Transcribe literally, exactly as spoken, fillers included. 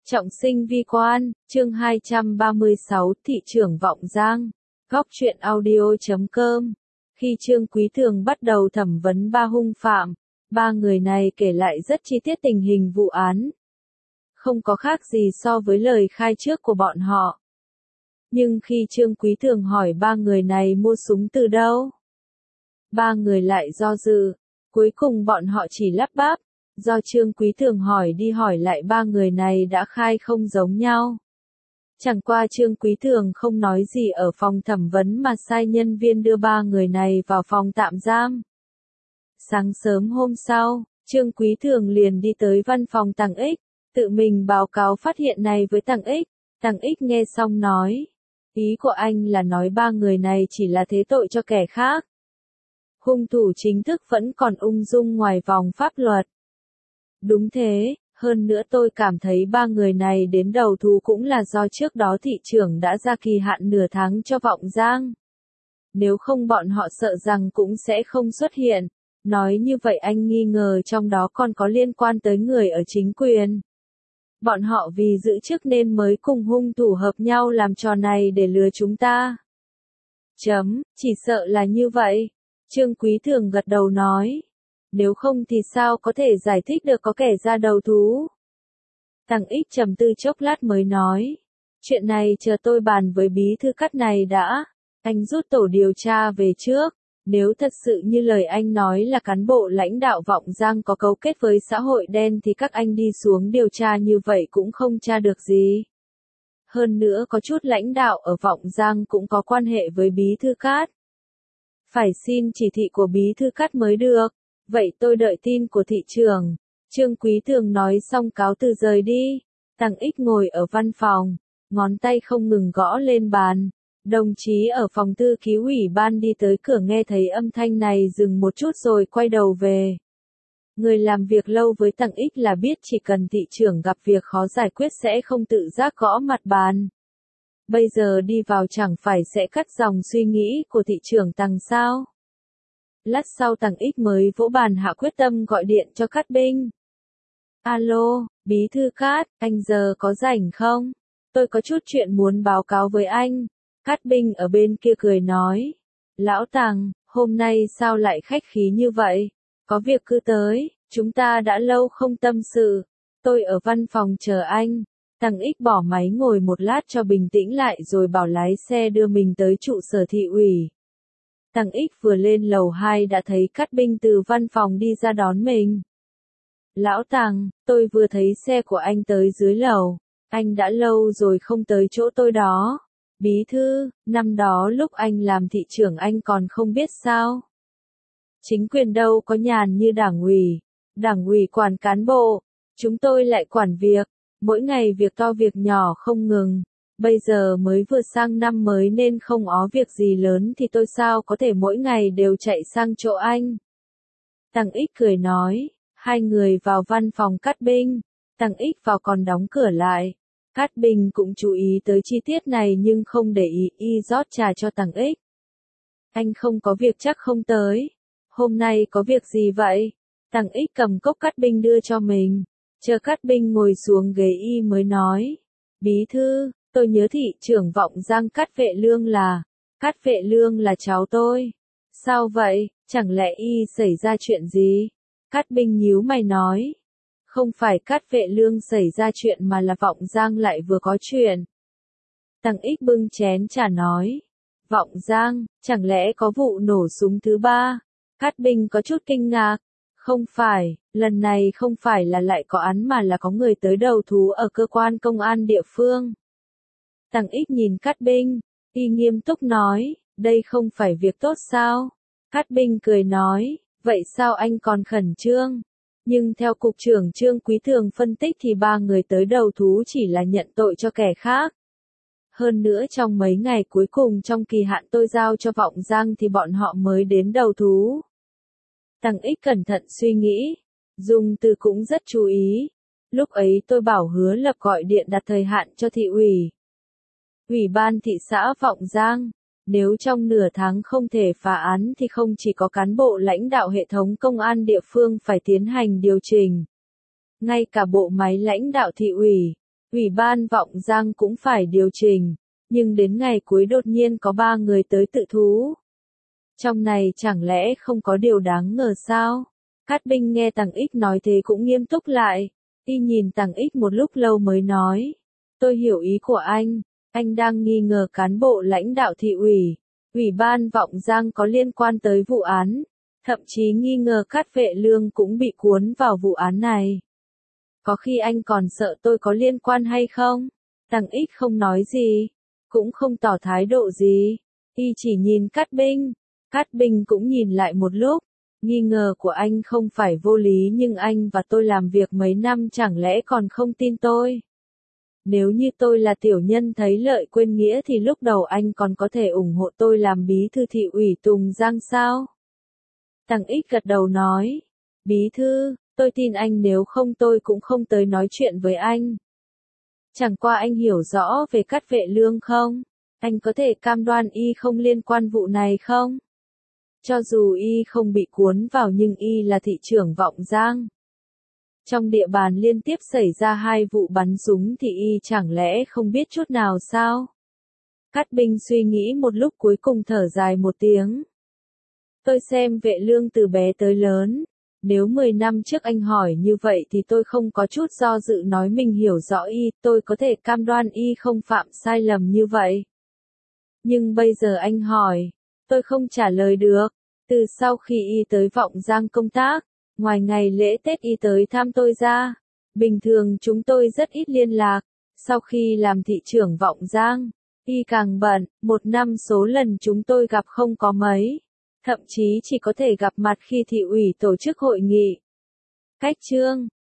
Trọng sinh vi quan, chương hai trăm ba mươi sáu, thị trưởng Vọng Giang. Góc truyện audio chấm com. Khi Trương Quý Thường bắt đầu thẩm vấn ba hung phạm, ba người này kể lại rất chi tiết tình hình vụ án. Không có khác gì so với lời khai trước của bọn họ. Nhưng khi Trương Quý Thường hỏi ba người này mua súng từ đâu, ba người lại do dự. Cuối cùng bọn họ chỉ lắp bắp. Do Trương Quý Thường hỏi đi hỏi lại ba người này đã khai không giống nhau. Chẳng qua Trương Quý Thường không nói gì ở phòng thẩm vấn mà sai nhân viên đưa ba người này vào phòng tạm giam. Sáng sớm hôm sau, Trương Quý Thường liền đi tới văn phòng Tằng Ích, tự mình báo cáo phát hiện này với Tằng Ích. Tằng Ích nghe xong nói, ý của anh là nói ba người này chỉ là thế tội cho kẻ khác. Hung thủ chính thức vẫn còn ung dung ngoài vòng pháp luật. Đúng thế, hơn nữa tôi cảm thấy ba người này đến đầu thú cũng là do trước đó thị trưởng đã ra kỳ hạn nửa tháng cho Vọng Giang. Nếu không bọn họ sợ rằng cũng sẽ không xuất hiện. Nói như vậy anh nghi ngờ trong đó còn có liên quan tới người ở chính quyền. Bọn họ vì giữ chức nên mới cùng hung thủ hợp nhau làm trò này để lừa chúng ta. Chấm, chỉ sợ là như vậy. Trương Quý Thường gật đầu nói. Nếu không thì sao có thể giải thích được có kẻ ra đầu thú? Tằng Ích trầm tư chốc lát mới nói. Chuyện này chờ tôi bàn với bí thư Cát này đã. Anh rút tổ điều tra về trước. Nếu thật sự như lời anh nói là cán bộ lãnh đạo Vọng Giang có cấu kết với xã hội đen thì các anh đi xuống điều tra như vậy cũng không tra được gì. Hơn nữa có chút lãnh đạo ở Vọng Giang cũng có quan hệ với bí thư Cát. Phải xin chỉ thị của bí thư Cát mới được. Vậy tôi đợi tin của thị trưởng. Trương Quý Thường nói xong cáo từ rời đi. Tằng Ích ngồi ở văn phòng, ngón tay không ngừng gõ lên bàn. Đồng chí ở phòng thư ký ủy ban đi tới cửa nghe thấy âm thanh này dừng một chút rồi quay đầu về. Người làm việc lâu với Tằng Ích là biết chỉ cần thị trưởng gặp việc khó giải quyết sẽ không tự giác gõ mặt bàn. Bây giờ đi vào chẳng phải sẽ cắt dòng suy nghĩ của thị trưởng Tằng sao? Lát sau Tằng Ích mới vỗ bàn hạ quyết tâm gọi điện cho Cát Binh. Alo, bí thư Cát, anh giờ có rảnh không? Tôi có chút chuyện muốn báo cáo với anh. Cát Binh ở bên kia cười nói. Lão Tằng, hôm nay sao lại khách khí như vậy? Có việc cứ tới, chúng ta đã lâu không tâm sự. Tôi ở văn phòng chờ anh. Tằng Ích bỏ máy ngồi một lát cho bình tĩnh lại rồi bảo lái xe đưa mình tới trụ sở thị ủy. Tằng Ích vừa lên lầu hai đã thấy Cát Binh từ văn phòng đi ra đón mình. Lão Tằng, tôi vừa thấy xe của anh tới dưới lầu. Anh đã lâu rồi không tới chỗ tôi đó. Bí thư, năm đó lúc anh làm thị trưởng anh còn không biết sao. Chính quyền đâu có nhàn như đảng ủy. Đảng ủy quản cán bộ. Chúng tôi lại quản việc. Mỗi ngày việc to việc nhỏ không ngừng. Bây giờ mới vừa sang năm mới nên không ó việc gì lớn thì tôi sao có thể mỗi ngày đều chạy sang chỗ anh. Tằng Ích cười nói, hai người vào văn phòng Cát Binh. Tằng Ích vào còn đóng cửa lại. Cát Binh cũng chú ý tới chi tiết này nhưng không để ý y rót trà cho Tằng Ích. Anh không có việc chắc không tới. Hôm nay có việc gì vậy? Tằng Ích cầm cốc Cát Binh đưa cho mình. Chờ Cát Binh ngồi xuống ghế y mới nói. Bí thư, tôi nhớ thị trưởng Vọng Giang Cát Vệ Lương là. Cát Vệ Lương là cháu tôi. Sao vậy, chẳng lẽ y xảy ra chuyện gì? Cát Binh nhíu mày nói. Không phải Cát Vệ Lương xảy ra chuyện mà là Vọng Giang lại vừa có chuyện. Tằng Ích bưng chén trà nói. Vọng Giang, chẳng lẽ có vụ nổ súng thứ ba? Cát Binh có chút kinh ngạc. Không phải, lần này không phải là lại có án mà là có người tới đầu thú ở cơ quan công an địa phương. Tằng Ích nhìn Cát Binh, y nghiêm túc nói, đây không phải việc tốt sao? Cát Binh cười nói, vậy sao anh còn khẩn trương? Nhưng theo Cục trưởng Trương Quý Thường phân tích thì ba người tới đầu thú chỉ là nhận tội cho kẻ khác. Hơn nữa trong mấy ngày cuối cùng trong kỳ hạn tôi giao cho Vọng Giang thì bọn họ mới đến đầu thú. Tằng Ích cẩn thận suy nghĩ, dùng từ cũng rất chú ý. Lúc ấy tôi bảo Hứa Lập gọi điện đặt thời hạn cho thị ủy. Ủy ban thị xã Vọng Giang, nếu trong nửa tháng không thể phá án thì không chỉ có cán bộ lãnh đạo hệ thống công an địa phương phải tiến hành điều chỉnh. Ngay cả bộ máy lãnh đạo thị ủy, Ủy ban Vọng Giang cũng phải điều chỉnh, nhưng đến ngày cuối đột nhiên có ba người tới tự thú. Trong này chẳng lẽ không có điều đáng ngờ sao? Cát Binh nghe Tằng Ích nói thế cũng nghiêm túc lại, y nhìn Tằng Ích một lúc lâu mới nói. Tôi hiểu ý của anh, anh đang nghi ngờ cán bộ lãnh đạo thị ủy, Ủy ban Vọng Giang có liên quan tới vụ án, thậm chí nghi ngờ Cát Vệ Lương cũng bị cuốn vào vụ án này. Có khi anh còn sợ tôi có liên quan hay không? Tằng Ích không nói gì, cũng không tỏ thái độ gì, y chỉ nhìn Cát Binh. Cát Binh cũng nhìn lại một lúc, nghi ngờ của anh không phải vô lý nhưng anh và tôi làm việc mấy năm chẳng lẽ còn không tin tôi? Nếu như tôi là tiểu nhân thấy lợi quên nghĩa thì lúc đầu anh còn có thể ủng hộ tôi làm bí thư thị ủy Tùng Giang sao? Tằng Ích gật đầu nói, bí thư, tôi tin anh nếu không tôi cũng không tới nói chuyện với anh. Chẳng qua anh hiểu rõ về Cát Vệ Lương không? Anh có thể cam đoan y không liên quan vụ này không? Cho dù y không bị cuốn vào nhưng y là thị trưởng Vọng Giang. Trong địa bàn liên tiếp xảy ra hai vụ bắn súng thì y chẳng lẽ không biết chút nào sao? Cát Binh suy nghĩ một lúc cuối cùng thở dài một tiếng. Tôi xem Vệ Lương từ bé tới lớn. Nếu mười năm trước anh hỏi như vậy thì tôi không có chút do dự nói mình hiểu rõ y, tôi có thể cam đoan y không phạm sai lầm như vậy. Nhưng bây giờ anh hỏi, tôi không trả lời được. Từ sau khi y tới Vọng Giang công tác, ngoài ngày lễ Tết y tới thăm tôi ra, bình thường chúng tôi rất ít liên lạc. Sau khi làm thị trưởng Vọng Giang, y càng bận, một năm số lần chúng tôi gặp không có mấy. Thậm chí chỉ có thể gặp mặt khi thị ủy tổ chức hội nghị. Cách chương